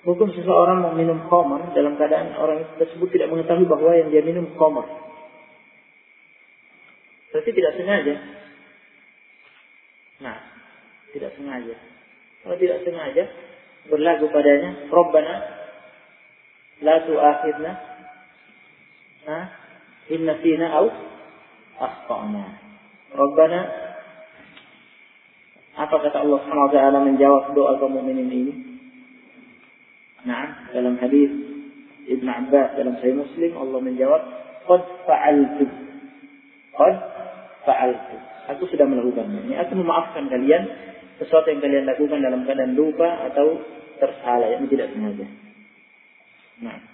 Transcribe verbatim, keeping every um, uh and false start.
Hukum seseorang meminum khamar dalam keadaan orang tersebut tidak mengetahui bahwa yang dia minum khamar. Berarti tidak sengaja. Nah, tidak sengaja. Kalau tidak sengaja, berlagu padanya, Rabbana la tu'akhidna nah, in nasina aw akhtana. Rabbana, apa kata Allah Subhanahu wa taala menjawab doa kaum mukminin ini? Nah, dalam hadis Ibnu Abbas dalam Sahih Muslim, Allah menjawab, qad fa'altu. Qad fa'altu. Aku sudah melakukannya. Ini aku memaafkan kalian sesuatu yang kalian lakukan dalam keadaan lupa atau tersalah, yang tidak sengaja. Nah,